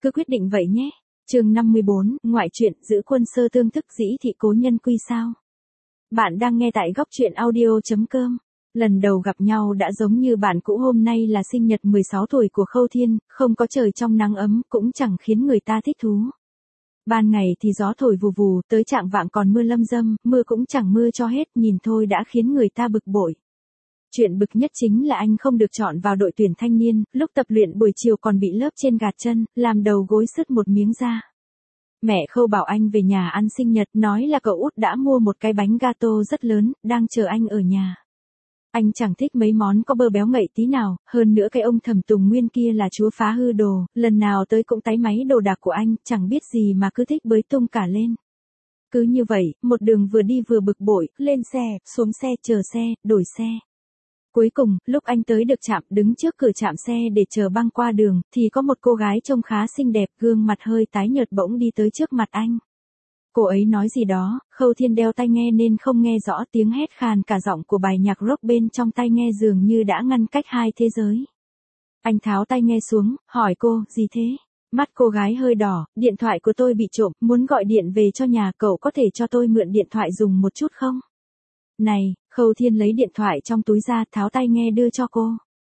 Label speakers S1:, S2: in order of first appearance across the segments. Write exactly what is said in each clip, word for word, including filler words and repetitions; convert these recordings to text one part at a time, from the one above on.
S1: cứ quyết định vậy nhé. Chương năm mươi bốn, ngoại truyện, giữ quân sơ tương thức dĩ thị cố nhân quy sao. Bạn đang nghe tại góc truyện audio chấm com. Lần đầu gặp nhau đã giống như bạn cũ, hôm nay là sinh nhật mười sáu tuổi của Khâu Thiên, không có trời trong nắng ấm, cũng chẳng khiến người ta thích thú. Ban ngày thì gió thổi vù vù, tới chạng vạng còn mưa lâm dâm, mưa cũng chẳng mưa cho hết, nhìn thôi đã khiến người ta bực bội. Chuyện bực nhất chính là anh không được chọn vào đội tuyển thanh niên, lúc tập luyện buổi chiều còn bị lớp trên gạt chân, làm đầu gối sứt một miếng da. Mẹ Khâu bảo anh về nhà ăn sinh nhật, nói là cậu út đã mua một cái bánh gato rất lớn, đang chờ anh ở nhà. Anh chẳng thích mấy món có bơ béo ngậy tí nào, hơn nữa cái ông Thẩm Tùng Nguyên kia là chúa phá hư đồ, lần nào tới cũng táy máy đồ đạc của anh, chẳng biết gì mà cứ thích bới tung cả lên. Cứ như vậy, một đường vừa đi vừa bực bội, lên xe, xuống xe, chờ xe, đổi xe. Cuối cùng, lúc anh tới được trạm, đứng trước cửa trạm xe để chờ băng qua đường, thì có một cô gái trông khá xinh đẹp, gương mặt hơi tái nhợt bỗng đi tới trước mặt anh. Cô ấy nói gì đó, Khâu Thiên đeo tai nghe nên không nghe rõ, tiếng hét khàn cả giọng của bài nhạc rock bên trong tai nghe dường như đã ngăn cách hai thế giới. Anh tháo tai nghe xuống, hỏi cô, gì thế? Mắt cô gái hơi đỏ, điện thoại của tôi bị trộm, muốn gọi điện về cho nhà, cậu có thể cho tôi mượn điện thoại dùng một chút không? Này, Khâu Thiên lấy điện thoại trong túi ra, tháo tai nghe đưa cho cô.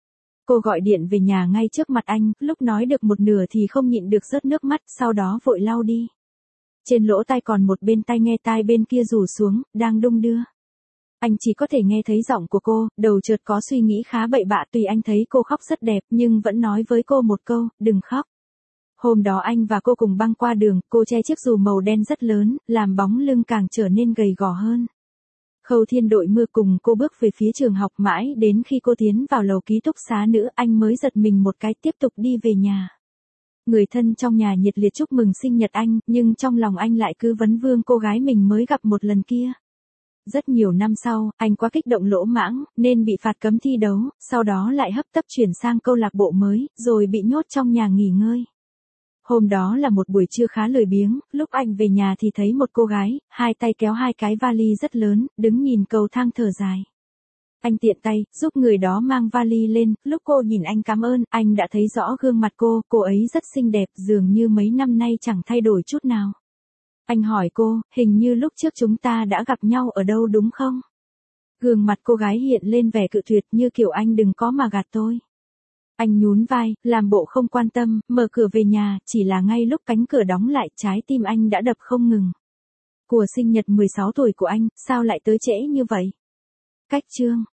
S1: Cô gọi điện về nhà ngay trước mặt anh, lúc nói được một nửa thì không nhịn được rớt nước mắt, sau đó vội lau đi. Trên lỗ tai còn một bên tai nghe tai bên kia rủ xuống, đang đung đưa. Anh chỉ có thể nghe thấy giọng của cô, đầu chợt có suy nghĩ khá bậy bạ, tuy anh thấy cô khóc rất đẹp nhưng vẫn nói với cô một câu, đừng khóc. Hôm đó anh và cô cùng băng qua đường, cô che chiếc dù màu đen rất lớn, làm bóng lưng càng trở nên gầy gò hơn. Khâu Thiên đội mưa cùng cô bước về phía trường học, mãi đến khi cô tiến vào lầu ký túc xá nữ, anh mới giật mình một cái, tiếp tục đi về nhà. Người thân trong nhà nhiệt liệt chúc mừng sinh nhật anh, nhưng trong lòng anh lại cứ vấn vương cô gái mình mới gặp một lần kia. Rất nhiều năm sau, anh quá kích động lỗ mãng, nên bị phạt cấm thi đấu, sau đó lại hấp tấp chuyển sang câu lạc bộ mới, rồi bị nhốt trong nhà nghỉ ngơi. Hôm đó là một buổi trưa khá lười biếng, lúc anh về nhà thì thấy một cô gái, hai tay kéo hai cái vali rất lớn, đứng nhìn cầu thang thở dài. Anh tiện tay, giúp người đó mang vali lên, lúc cô nhìn anh cảm ơn, anh đã thấy rõ gương mặt cô, cô ấy rất xinh đẹp, dường như mấy năm nay chẳng thay đổi chút nào. Anh hỏi cô, hình như lúc trước chúng ta đã gặp nhau ở đâu đúng không? Gương mặt cô gái hiện lên vẻ cự tuyệt, như kiểu anh đừng có mà gạt tôi. Anh nhún vai, làm bộ không quan tâm, mở cửa về nhà, chỉ là ngay lúc cánh cửa đóng lại, trái tim anh đã đập không ngừng. Của sinh nhật mười sáu tuổi của anh, sao lại tới trễ như vậy? Cách chương